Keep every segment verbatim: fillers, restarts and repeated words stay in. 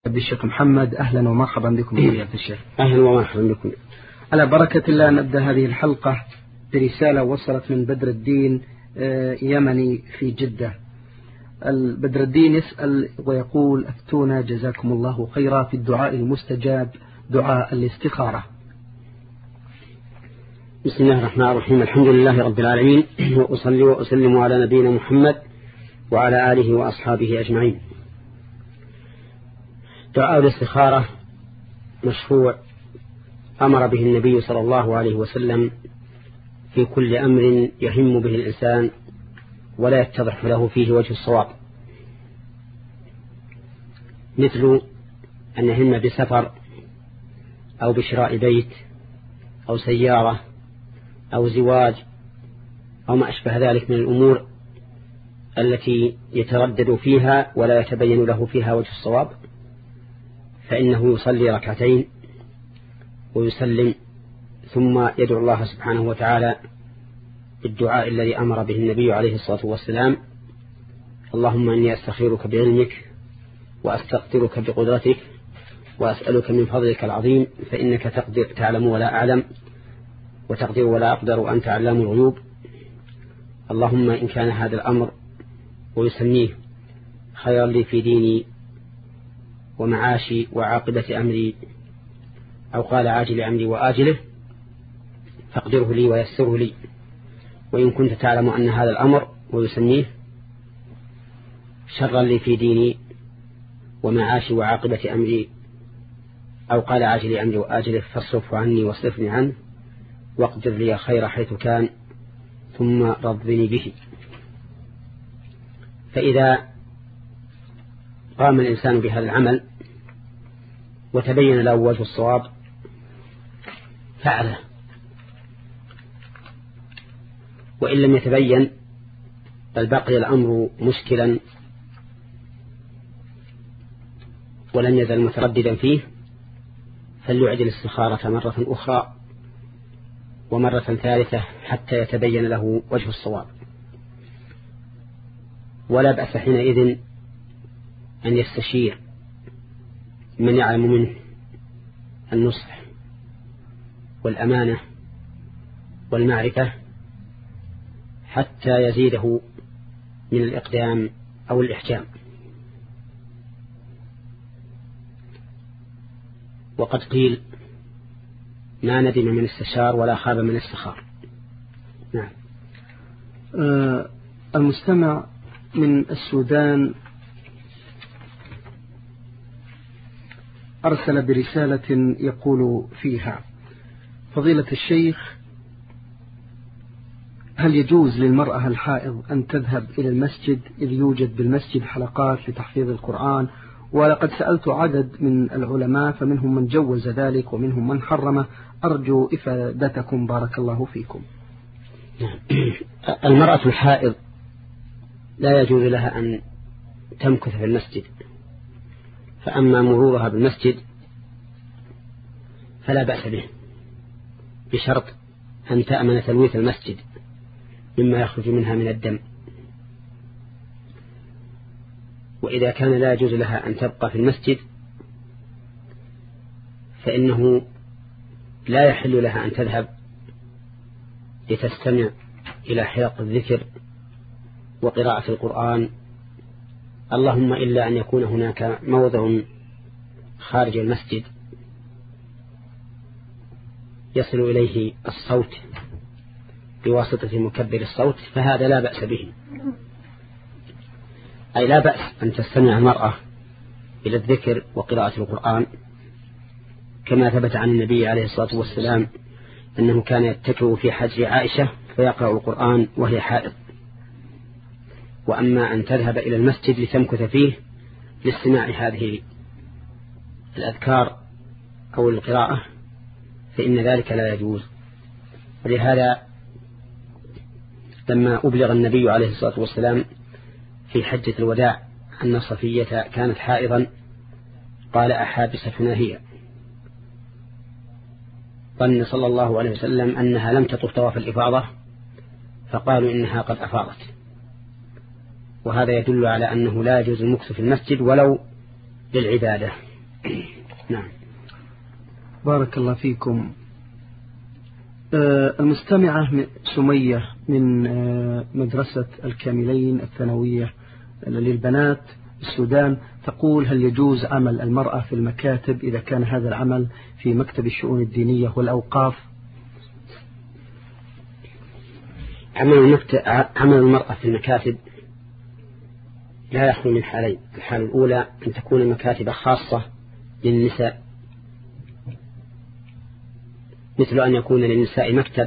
الشيخ محمد، أهلا ومرحبا بكم يا الشيخ. أهلا ومرحبا بكم. على بركة الله نبدأ هذه الحلقة برسالة وصلت من بدر الدين يمني في جدة. بدر الدين يسأل ويقول: أفتونا جزاكم الله خيرا في الدعاء المستجاب، دعاء الاستخارة. بسم الله الرحمن الرحيم، الحمد لله رب العالمين، وأصلي وأسلم على نبينا محمد وعلى آله وأصحابه أجمعين. دعاء الاستخارة مشروع أمر به النبي صلى الله عليه وسلم في كل أمر يهم به الإنسان ولا يتضح له فيه وجه الصواب، مثل أن يهم بسفر أو بشراء بيت أو سيارة أو زواج أو ما أشبه ذلك من الأمور التي يتردد فيها ولا يتبين له فيها وجه الصواب، فإنه يصلي ركعتين ويسلم ثم يدعو الله سبحانه وتعالى بالدعاء الذي أمر به النبي عليه الصلاة والسلام: اللهم إني أستخيرك بعلمك وأستقدرك بقدرتك وأسألك من فضلك العظيم فإنك تقدر تعلم ولا أعلم وتقدر ولا أقدر وأنت علام الغيوب. اللهم إن كان هذا الأمر ويسميه خيرا لي في ديني ومعاشي وعاقبة أمري، أو قال عاجل أمري وآجله، فاقدره لي ويسره لي. وإن كنت تعلم أن هذا الأمر ويسميه شرا لي في ديني ومعاشي وعاقبة أمري، أو قال عاجل أمري وآجله، فاصرف عني واصرفني عنه واقدر لي خير حيث كان ثم رضني به. فإذا قام الإنسان بهذا العمل وتبين له وجه الصواب فعله، وإن لم يتبين بل بقي الأمر مشكلا ولم يزل مترددا فيه، فليعد الاستخارة مرة أخرى ومرة ثالثة حتى يتبين له وجه الصواب. ولا بأس حينئذ أن يستشير من يعلم منه النصح والأمانة والمعرفة حتى يزيده من الإقدام أو الإحجام. وقد قيل: ما ندم من استشار ولا خاب من استخار. نعم. آه المستمع من السودان أرسل برسالة يقول فيها: فضيلة الشيخ، هل يجوز للمرأة الحائض أن تذهب إلى المسجد إذ يوجد بالمسجد حلقات لتحفيظ القرآن؟ ولقد سألت عدد من العلماء فمنهم من جوز ذلك ومنهم من حرمه، أرجو إفادتكم بارك الله فيكم. المرأة الحائض لا يجوز لها أن تمكث في المسجد، فأما مرورها بالمسجد فلا بأس به، بشرط أن تأمن تلويث المسجد مما يخرج منها من الدم. وإذا كان لا يجوز لها أن تبقى في المسجد فإنه لا يحل لها أن تذهب لتستمع إلى حلق الذكر وقراءة القرآن، اللهم إلا أن يكون هناك موضع خارج المسجد يصل إليه الصوت بواسطة مكبر الصوت، فهذا لا بأس به. أي لا بأس أن تستمع المرأة إلى الذكر وقراءة القرآن، كما ثبت عن النبي عليه الصلاة والسلام أنه كان يتكئ في حجر عائشة فيقرأ القرآن وهي حائض. وأما أن تذهب إلى المسجد لتمكث فيه لاستماع هذه الأذكار أو القراءة فإن ذلك لا يجوز. ولهذا لما أبلغ النبي عليه الصلاة والسلام في حجة الوداع أن صفية كانت حائضا قال: أحابستنا هي؟ ظن صلى الله عليه وسلم أنها لم تطف طواف الإفاضة فقالوا إنها قد أفاضت. وهذا يدل على أنه لا يجوز المكث في المسجد ولو للعبادة. نعم. بارك الله فيكم. المستمعة سمية من مدرسة الكاملين الثانوية للبنات السودان تقول: هل يجوز عمل المرأة في المكاتب إذا كان هذا العمل في مكتب الشؤون الدينية والأوقاف؟ عمل, المكتب عمل المرأة في المكاتب لا يخلو من حالين. الحالة الأولى أن تكون المكاتب خاصة للنساء، مثل أن يكون للنساء مكتب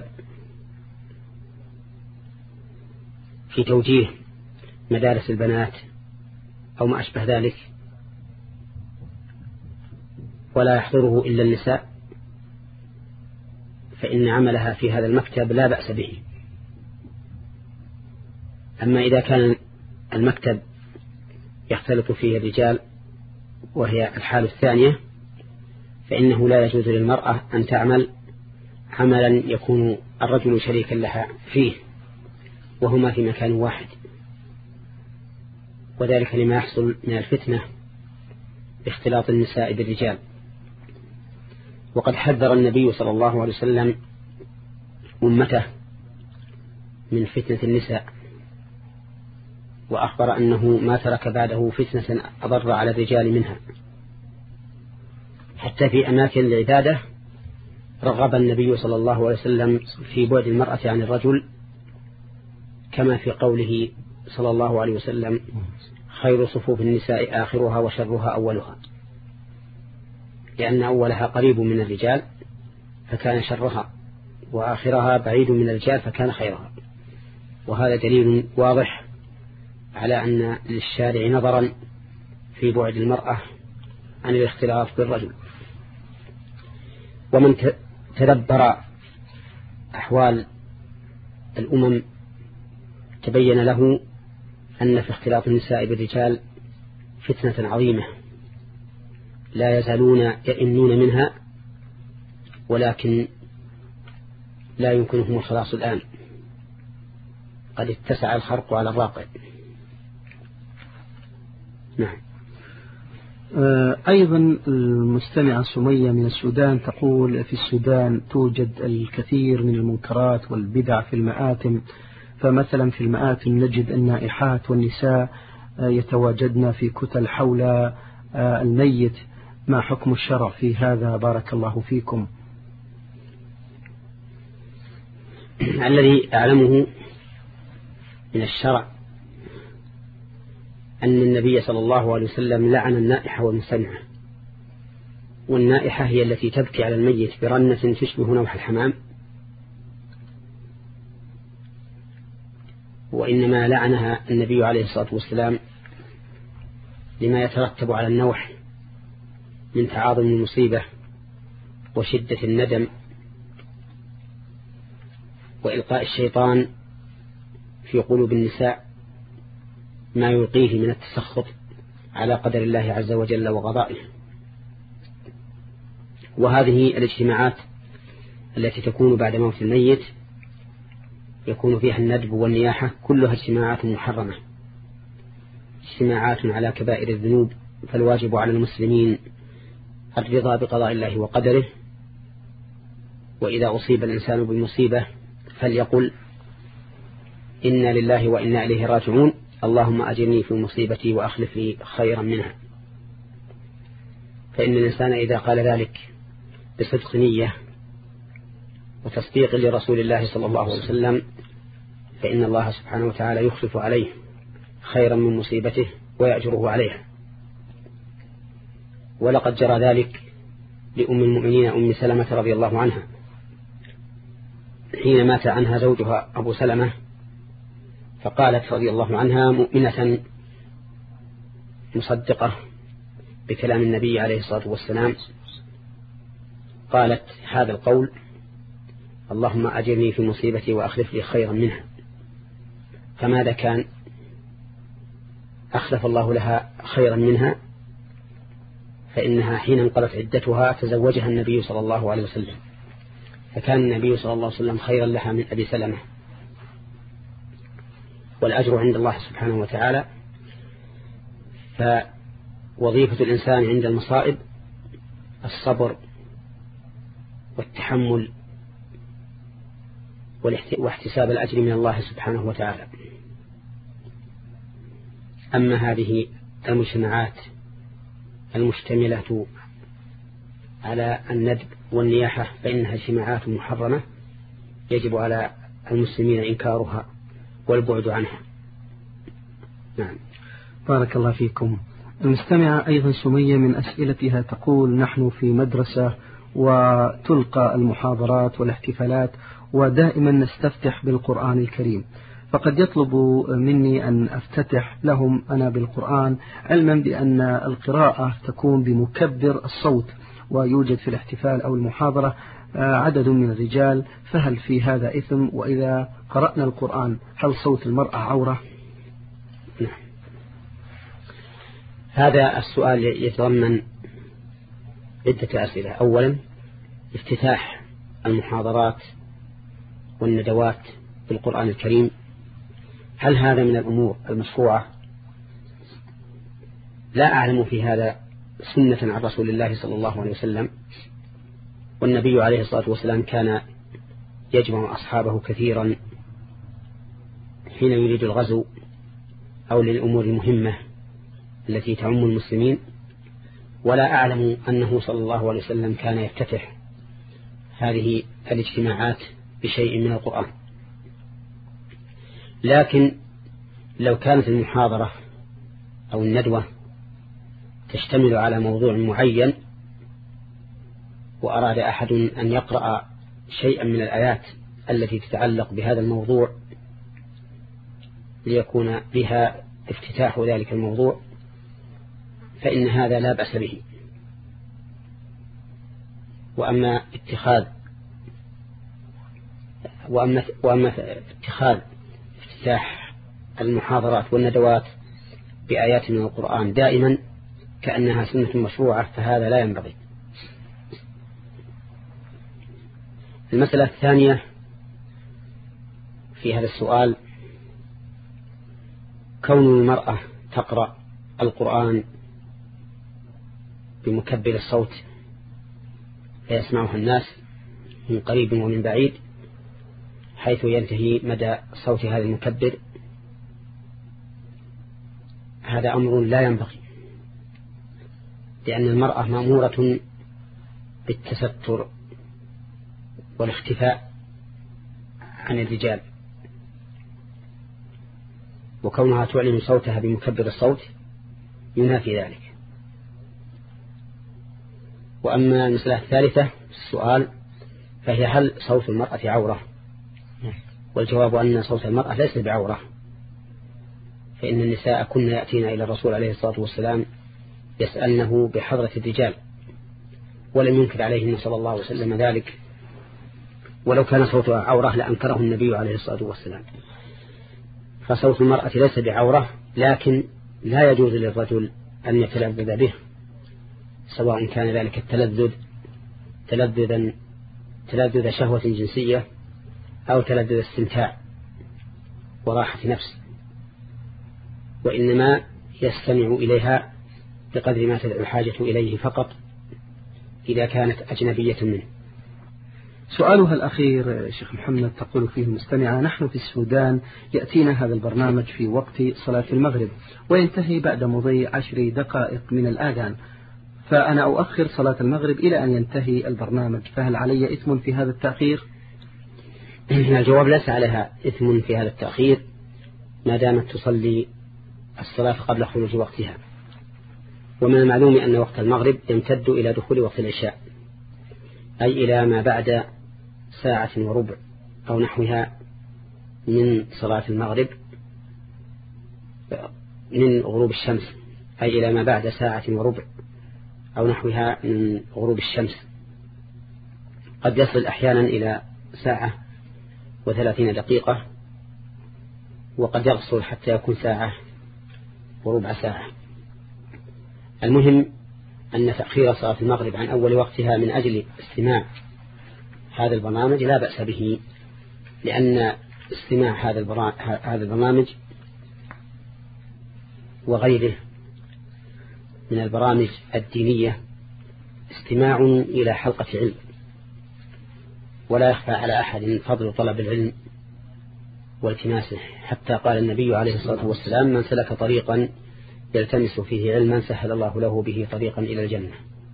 في توجيه مدارس البنات أو ما أشبه ذلك ولا يحضره إلا النساء، فإن عملها في هذا المكتب لا بأس به. أما إذا كان المكتب يختلط فيه الرجال وهي الحالة الثانية، فإنه لا يجوز للمرأة أن تعمل عملا يكون الرجل شريكا لها فيه وهما في مكان واحد، وذلك لما يحصل من الفتنة باختلاط النساء بالرجال. وقد حذر النبي صلى الله عليه وسلم أمته من فتنة النساء، وأخبر أنه ما ترك بعده فتنة أضر على الرجال منها. حتى في أماكن العبادة رغب النبي صلى الله عليه وسلم في بعد المرأة عن الرجل، كما في قوله صلى الله عليه وسلم: خير صفوف النساء آخرها وشرها أولها، لأن أولها قريب من الرجال فكان شرها، وآخرها بعيد من الرجال فكان خيرها. وهذا دليل واضح على أن للشارع نظرا في بعد المرأة عن الاختلاط بالرجل. ومن تدبر أحوال الأمم تبين له أن في اختلاط النساء بالرجال فتنة عظيمة لا يزالون يئنون منها، ولكن لا يمكنهم الخلاص الآن، قد اتسع الخرق على الراقع. نعم. أيضا المستمعة سمية من السودان تقول: في السودان توجد الكثير من المنكرات والبدع في المآتم، فمثلا في المآتم نجد النائحات والنساء يتواجدن في كتل حول الميت، ما حكم الشرع في هذا؟ بارك الله فيكم. الذي أعلمه من الشرع أن النبي صلى الله عليه وسلم لعن النائحة والمستمعة. والنائحة هي التي تبكي على الميت برنة تشبه نوح الحمام، وإنما لعنها النبي عليه الصلاة والسلام لما يترتب على النوح من تعاظم المصيبة وشدة الندم وإلقاء الشيطان في قلوب النساء ما يلقيه من التسخط على قدر الله عز وجل وقضائه. وهذه الاجتماعات التي تكون بعد موت الميت يكون فيها الندب والنياحة كلها اجتماعات محرمة، اجتماعات على كبائر الذنوب، فالواجب على المسلمين الرضا بقضاء الله وقدره. وإذا أصيب الإنسان بالمصيبة فليقل: إنا لله وإنا إليه راجعون، اللهم أجرني في مصيبتي وأخلف لي خيرا منها. فإن الإنسان إذا قال ذلك بصدق نية وتصديق لرسول الله صلى الله عليه وسلم فإن الله سبحانه وتعالى يخلف عليه خيرا من مصيبته ويأجره عليها. ولقد جرى ذلك لأم المؤمنين أم سلمة رضي الله عنها حين مات عنها زوجها أبو سلمة، فقالت رضي الله عنها مؤمنة مصدقة بكلام النبي عليه الصلاة والسلام، قالت هذا القول: اللهم أجرني في مصيبتي وأخلف لي خيرا منها. فماذا كان؟ أخلف الله لها خيرا منها، فإنها حين انقضت عدتها تزوجها النبي صلى الله عليه وسلم، فكان النبي صلى الله عليه وسلم خيرا لها من أبي سلمة. والأجر عند الله سبحانه وتعالى. فوظيفة الإنسان عند المصائب الصبر والتحمل واحتساب الأجر من الله سبحانه وتعالى. أما هذه المجتمعات المشتملة على الندب والنياحة فإنها اجتماعات محرمة يجب على المسلمين إنكارها والبعد عنها. نعم. بارك الله فيكم. المستمعة أيضا سمية من أسئلتها تقول: نحن في مدرسة وتلقى المحاضرات والاحتفالات ودائما نستفتح بالقرآن الكريم، فقد يطلب مني أن أفتتح لهم أنا بالقرآن، علما بأن القراءة تكون بمكبر الصوت ويوجد في الاحتفال أو المحاضرة عدد من الرجال، فهل في هذا إثم؟ وإذا قرأنا القرآن هل صوت المرأة عورة؟ هذا السؤال يتضمن عدة أسئلة. أولا، افتتاح المحاضرات والندوات بالقرآن الكريم، هل هذا من الأمور المشروعة؟ لا أعلم في هذا سنة عن رسول الله صلى الله عليه وسلم، والنبي عليه الصلاة والسلام كان يجمع أصحابه كثيرا حين يريد الغزو أو للأمور المهمة التي تعم المسلمين، ولا أعلم أنه صلى الله عليه وسلم كان يفتتح هذه الاجتماعات بشيء من القرآن. لكن لو كانت المحاضرة أو الندوة تشتمل على موضوع معين وأراد أحد أن يقرأ شيئا من الآيات التي تتعلق بهذا الموضوع ليكون بها افتتاح ذلك الموضوع فإن هذا لا بأس به. وأما اتخاذ وأما وأما اتخاذ افتتاح المحاضرات والندوات بآيات من القرآن دائما كأنها سنة مشروعة فهذا لا ينبغي. المسألة الثانية في هذا السؤال: كون المرأة تقرأ القرآن بمكبر الصوت فيسمعها الناس من قريب ومن بعيد حيث ينتهي مدى صوت هذا المكبر، هذا أمر لا ينبغي، لأن المرأة مأمورة بالتستر والاختفاء عن الرجال، وكونها تعلن صوتها بمكبر الصوت ينافي ذلك. وأما المسألة الثالثة السؤال فهي: هل صوت المرأة عورة؟ والجواب أن صوت المرأة ليس بعورة، فإن النساء كن يأتين إلى الرسول عليه الصلاة والسلام يسألنه بحضرة الرجال، ولم ينكر عليهن صلى الله عليه وسلم ذلك، ولو كان صوتها عورة لأنكره النبي عليه الصلاة والسلام. فصوت المرأة ليس بعورة، لكن لا يجوز للرجل أن يتلذذ به، سواء كان ذلك التلذذ تلذذا تلذذ شهوة جنسية أو تلذذ استمتاع وراحة نفس، وإنما يستمع إليها بقدر ما تدعو الحاجة إليه فقط إذا كانت أجنبية منه. سؤالها الأخير شيخ محمد تقول فيه المستمعة: نحن في السودان يأتينا هذا البرنامج في وقت صلاة المغرب وينتهي بعد مضي عشر دقائق من الآذان، فأنا أؤخر صلاة المغرب إلى أن ينتهي البرنامج، فهل علي إثم في هذا التأخير؟ الجواب: ليس عليها إثم في هذا التأخير ما دامت تصلي الصلاة قبل خروج وقتها. ومن المعلوم أن وقت المغرب يمتد إلى دخول وقت العشاء، أي إلى ما بعد ساعة وربع أو نحوها من صلاة المغرب من غروب الشمس، أي إلى ما بعد ساعة وربع أو نحوها من غروب الشمس. قد يصل أحيانا إلى ساعة وثلاثين دقيقة، وقد يقصر حتى يكون ساعة وربع ساعة. المهم أن تأخير صلاة المغرب عن أول وقتها من أجل استماع هذا البرنامج لا بأس به، لأن استماع هذا البرنامج وغيره من البرامج الدينية استماع إلى حلقة علم، ولا يخفى على أحد فضل طلب العلم والتماسه، حتى قال النبي عليه الصلاة والسلام: من سلك طريقا يلتمس فيه علما سهل الله له به طريقا إلى الجنة.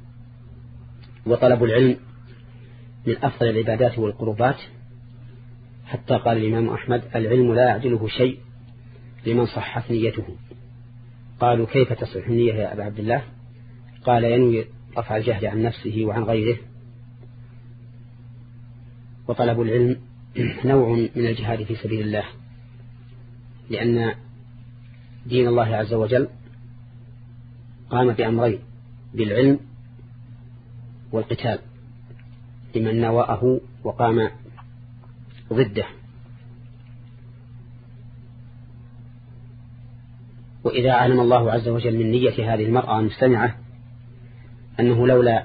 وطلب العلم من أفضل العبادات والقربات، حتى قال الإمام أحمد: العلم لا يعدله شيء لمن صحت نيته. قالوا: كيف تصح النية يا أبا عبد الله؟ قال: ينوي رفع الجهد عن نفسه وعن غيره. وطلب العلم نوع من الجهاد في سبيل الله، لأن دين الله عز وجل قام بأمرين: بالعلم والقتال لمن نواءه وقام ضده. وإذا علم الله عز وجل من نية هذه المرأة المستمعة أنه لولا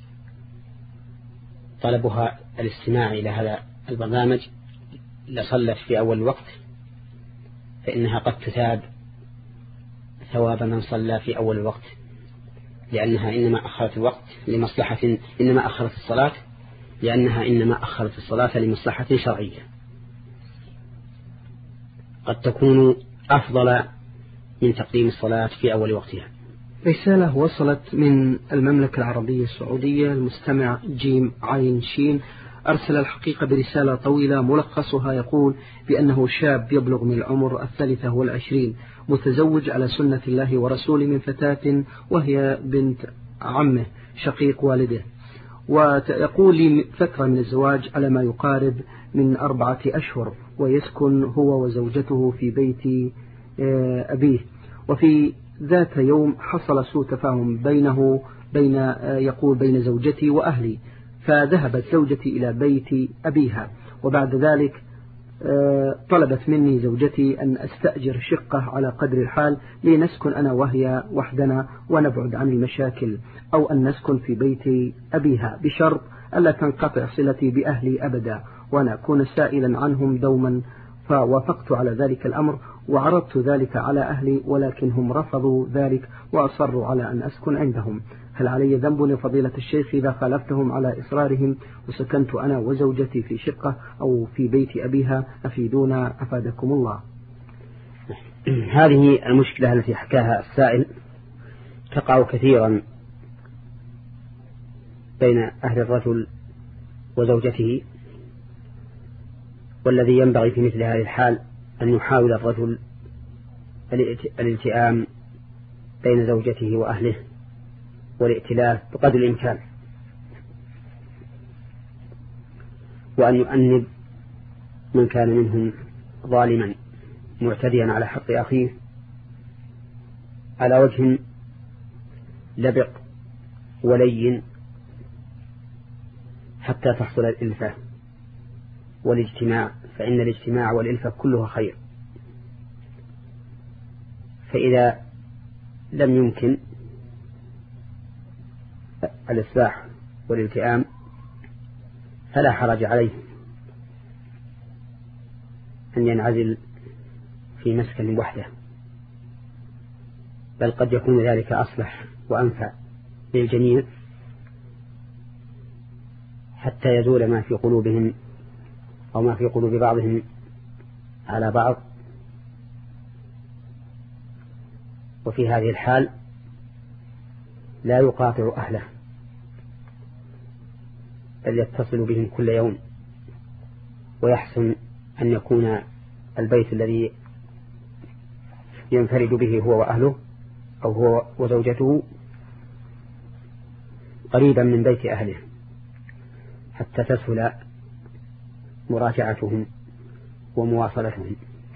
طلبها الاستماع إلى هذا البرنامج لصلت في أول الوقت، فإنها قد تثاب ثواب من صلى في أول الوقت، لأنها إنما أخرت الوقت لمصلحة إنما أخرت الصلاة لأنها إنما أخرت الصلاة لمصلحة شرعية قد تكون أفضل من تقديم الصلاة في أول وقتها. رسالة وصلت من المملكة العربية السعودية، المستمع جيم عين شين أرسل الحقيقة برسالة طويلة ملخصها يقول بأنه شاب يبلغ من العمر الثالثة والعشرين، متزوج على سنة الله ورسوله من فتاة وهي بنت عمه شقيق والده، ويقول لي فترة من الزواج على ما يقارب من أربعة أشهر، ويسكن هو وزوجته في بيت أبيه. وفي ذات يوم حصل سوء تفاهم بينه بين يقول بين زوجتي وأهلي، فذهبت زوجتي إلى بيت أبيها، وبعد ذلك طلبت مني زوجتي أن أستأجر شقة على قدر الحال لنسكن أنا وهي وحدنا ونبعد عن المشاكل، أو أن نسكن في بيت أبيها بشرط ألا تنقطع صلتي بأهلي أبدا وأنا أكون سائلا عنهم دوما. فوافقت على ذلك الأمر وعرضت ذلك على أهلي، ولكن هم رفضوا ذلك وأصروا على أن أسكن عندهم. هل علي ذنب لفضيلة الشيخ إذا خالفتهم على إصرارهم وسكنت أنا وزوجتي في شقة أو في بيت أبيها؟ أفيدونا أفادكم الله. هذه المشكلة التي حكاها السائل تقع كثيرا بين أهل الرجل وزوجته، والذي ينبغي في مثل هذه الحال أن يحاول الرجل الالتئام بين زوجته وأهله والائتلاف بقدر الإمكان، وأن يؤنب من كان منهم ظالما معتديا على حق أخيه على وجه لبق ولين حتى تحصل الإلفة والاجتماع، فإن الاجتماع والإلفة كلها خير. فإذا لم يمكن الإصلاح والالتئام فلا حرج عليه أن ينعزل في مسكن وحده، بل قد يكون ذلك أصلح وأنفع للجميع حتى يزول ما في قلوبهم أو ما في قلوب بعضهم على بعض. وفي هذه الحال لا يقاطع أهله بل يتصل بهم كل يوم، ويحسن أن يكون البيت الذي ينفرد به هو وأهله أو هو وزوجته قريبا من بيت أهله حتى تسهل مراجعتهم ومواصلتهم.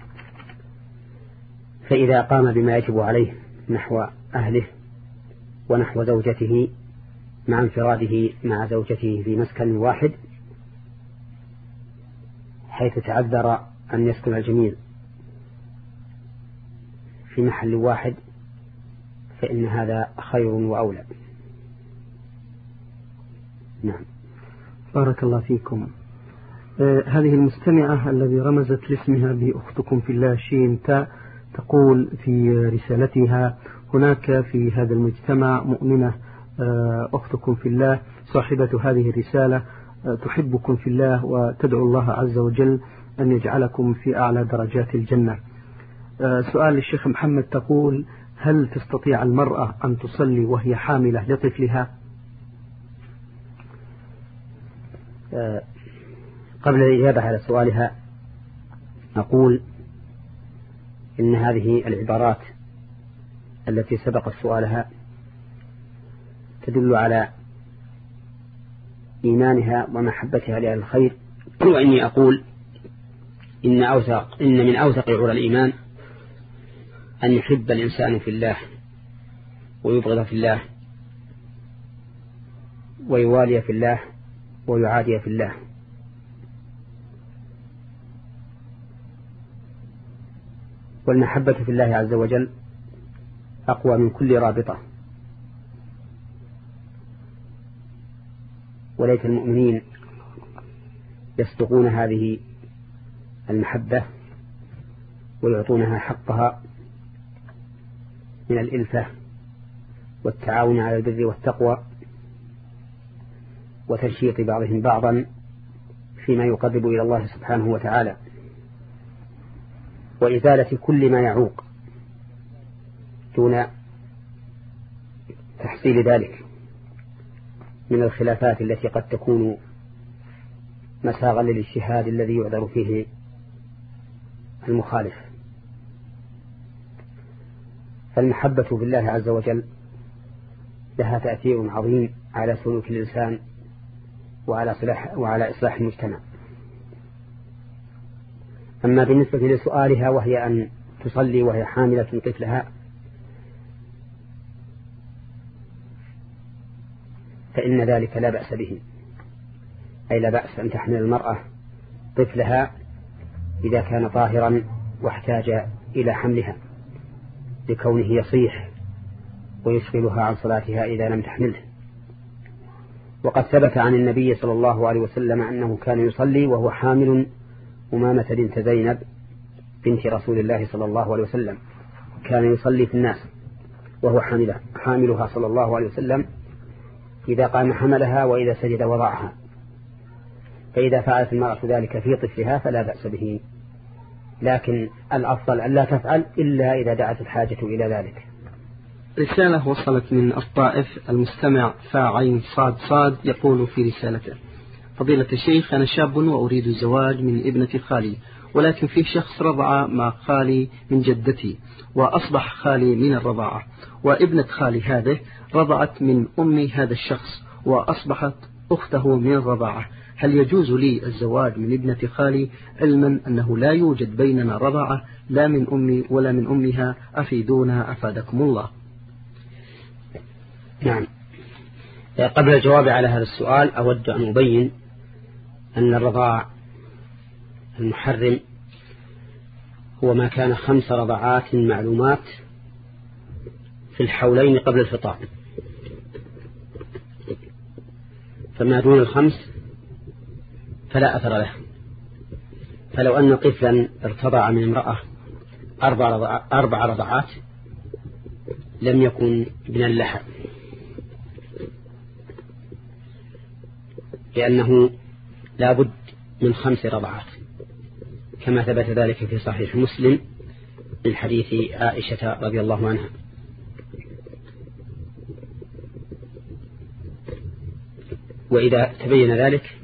فإذا قام بما يجب عليه نحو أهله ونحو زوجته مع انفراده مع زوجته في مسكن واحد حيث تعذر أن يسكن الجميع في محل واحد، فإن هذا خير وأولى. نعم. بارك الله فيكم. آه هذه المستمعة الذي رمزت لاسمها بأختكم في الله شين تاء تقول في رسالتها: هناك في هذا المجتمع مؤمنة أختكم في الله صاحبة هذه الرسالة تحبكم في الله وتدعو الله عز وجل أن يجعلكم في أعلى درجات الجنة. سؤال الشيخ محمد تقول: هل تستطيع المرأة أن تصلي وهي حاملة لطفلها؟ قبل الإجابة على سؤالها نقول إن هذه العبارات التي سبقت سؤالها تدل على إيمانها ومحبتها لأهل الخير، وإني أقول إن أوثق إن من أوثق عرى الإيمان أن يحب الإنسان في الله ويبغض في الله ويوالي في الله ويعادي في الله. والمحبة في الله عز وجل أقوى من كل رابطة، وليت المؤمنين يصدقون هذه المحبة ويعطونها حقها من الإلفة والتعاون على البر والتقوى وتنشيط بعضهم بعضا فيما يقرب إلى الله سبحانه وتعالى، وإزالة كل ما يعوق دون تحصيل ذلك من الخلافات التي قد تكون مساغا للاجتهاد الذي يعذر فيه المخالف. فالمحبة في الله عز وجل لها تأثير عظيم على سلوك الإنسان وعلى صلاح وعلى إصلاح المجتمع. أما بالنسبة لسؤالها وهي أن تصلي وهي حاملة طفلها، فإن ذلك لا بأس به، أي لا بأس أن تحمل المرأة طفلها إذا كان طاهرا واحتاج إلى حملها لكونه يصيح ويشغلها عن صلاتها إذا لم تحمله. وقد ثبت عن النبي صلى الله عليه وسلم أنه كان يصلي وهو حامل أمامة بنت زينب بنت رسول الله صلى الله عليه وسلم، كان يصلي في الناس وهو حاملها حاملها صلى الله عليه وسلم، إذا قام حملها وإذا سجد وضعها. فإذا فعلت المرأة ذلك في طفلها فلا بأس به، لكن الأفضل أن لا تفعل إلا إذا دعت الحاجة إلى ذلك. رسالة وصلت من الطائف، المستمع فاعين صاد صاد يقول في رسالته: فضيلة الشيخ، أنا شاب وأريد الزواج من ابنة خالي، ولكن في شخص رضع مع خالي من جدتي وأصبح خالي من الرضاعة، وابنة خالي هذه رضعت من أم هذا الشخص وأصبحت أخته من الرضاعة، هل يجوز لي الزواج من ابنة خالي علما أنه لا يوجد بيننا رضاعة لا من أمي ولا من أمها؟ أفيدونا أفادكم الله. نعم، قبل الجواب على هذا السؤال أود أن أبين أن الرضاع المحرم هو ما كان خمس رضعات معلومات في الحولين قبل الفطام، فما دون الخمس فلا أثر له. فلو أن طفلا ارتضع من امرأة أربع, رضع أربع رضعات لم يكن من اللحم، لأنه لا بد من خمس رضعات، كما ثبت ذلك في صحيح مسلم من حديث عائشة رضي الله عنها. وإذا تبين ذلك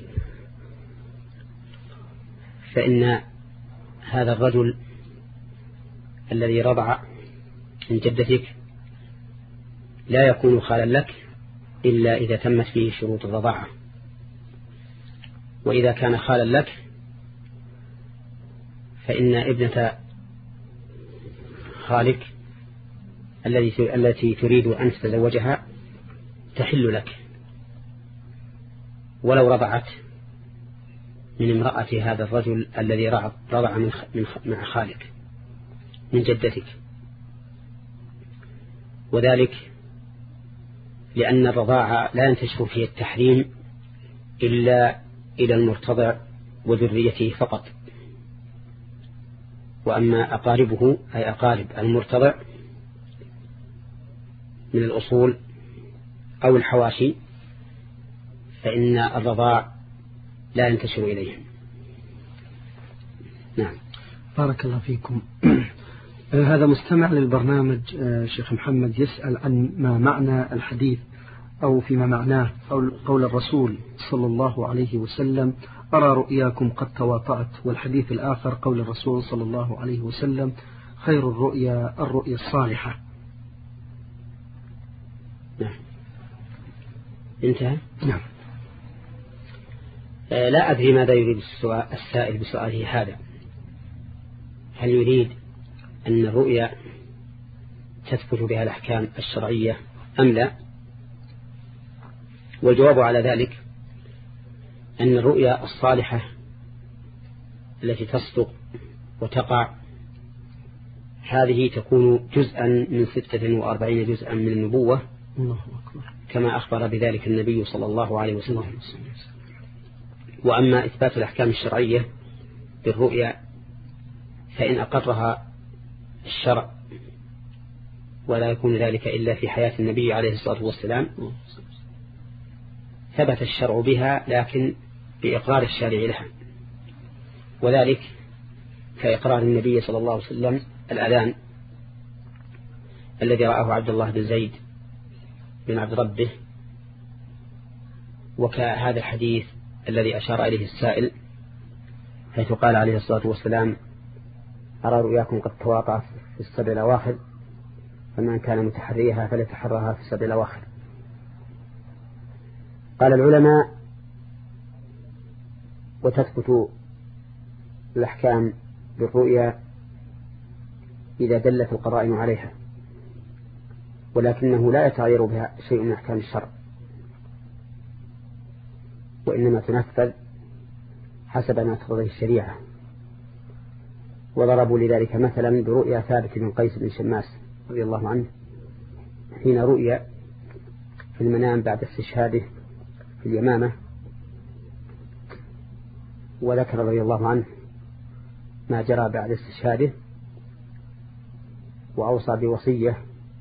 فإن هذا الرجل الذي رضع من جدتك لا يكون خالا لك إلا إذا تمت فيه شروط الرضاعة. وإذا كان خالا لك فإن ابنة خالك التي تريد أن تتزوجها تحل لك ولو رضعت من امرأة هذا الرجل الذي رضع من مع خالك من جدتك، وذلك لأن الرضاعة لا ينتشر فيه التحريم إلا إلى المرتضع وذريته فقط، وأما أقاربه أي أقارب المرتضع من الأصول أو الحواشي فإن الرضاع لا ينتشر إليهم. نعم. بارك الله فيكم. هذا مستمع للبرنامج شيخ محمد يسأل عن ما معنى الحديث أو فيما معناه قول الرسول صلى الله عليه وسلم: أرى رؤياكم قد تواطأت. والحديث الآخر قول الرسول صلى الله عليه وسلم: خير الرؤيا الرؤيا الصالحة. نعم. انتهى. نعم. لا أدري ماذا يريد السائل بسؤاله هذا. هل يريد أن الرؤيا تثبت بها الأحكام الشرعية أم لا؟ والجواب على ذلك أن الرؤيا الصالحة التي تصدق وتقع هذه تكون جزءا من ستة وأربعين جزءا من النبوة، كما أخبر بذلك النبي صلى الله عليه وسلم. وأما إثبات الأحكام الشرعية بالرؤيا فإن أقرها الشرع، ولا يكون ذلك إلا في حياة النبي عليه الصلاة والسلام، ثبت الشرع بها لكن بإقرار الشارع لها، وذلك كإقرار النبي صلى الله عليه وسلم الأذان الذي رآه عبد الله بن زيد بن عبد ربه، وكهذا الحديث الذي أشار إليه السائل حيث قال عليه الصلاة والسلام: أرى رؤياكم قد تواطأت في السبع الأواخر، فمن كان متحريها فليتحرها في السبع الأواخر. قال العلماء: وتثبت الأحكام بالرؤيا إذا دلت القرائن عليها، ولكنه لا يتغير بها شيء من أحكام الشرع، وإنما تنفذ حسب ما تقتضيه الشريعة. وضربوا لذلك مثلا برؤيا ثابت بن قيس بن شماس رضي الله عنه حين رؤيا في المنام بعد استشهاده في اليمامة، وذكر رضي الله عنه ما جرى بعد استشهاده، وأوصى بوصية،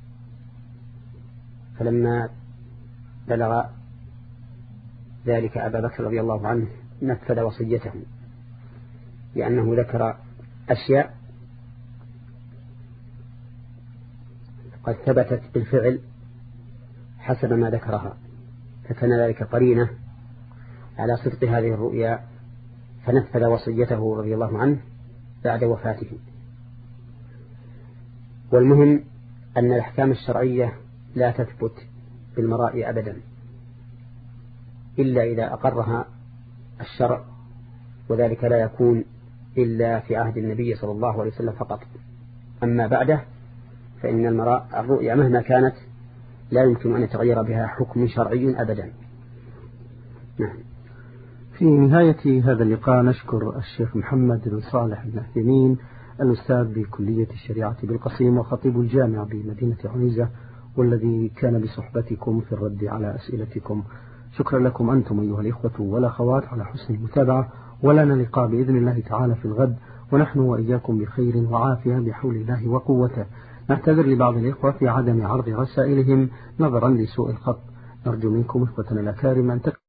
فلما بلغ ذلك أبا بكر رضي الله عنه نفذ وصيته، لأنه ذكر أشياء قد ثبتت بالفعل حسب ما ذكرها، فكان ذلك قرينة على صدق هذه الرؤيا، فنفذ وصيته رضي الله عنه بعد وفاته. والمهم أن الأحكام الشرعية لا تثبت بالمرائي أبدا إلا إذا أقرها الشرع، وذلك لا يكون إلا في عهد النبي صلى الله عليه وسلم فقط. أما بعده فإن المراء الرؤيا مهما كانت لا يمكن أن يتغير بها حكم شرعي أبدا. نعم. في نهاية هذا اللقاء نشكر الشيخ محمد بن صالح بن عثيمين الأستاذ بكلية الشريعة بالقصيم وخطيب الجامع بمدينة عنيزة، والذي كان بصحبتكم في الرد على أسئلتكم. شكرا لكم أنتم أيها الإخوة والأخوات على حسن المتابعة، ولنا لقاء بإذن الله تعالى في الغد، ونحن وإياكم بخير وعافية بحول الله وقوته. نعتذر لبعض الإخوة في عدم عرض رسائلهم نظرا لسوء الخط. نرجو منكم إخوتنا الأكارم أن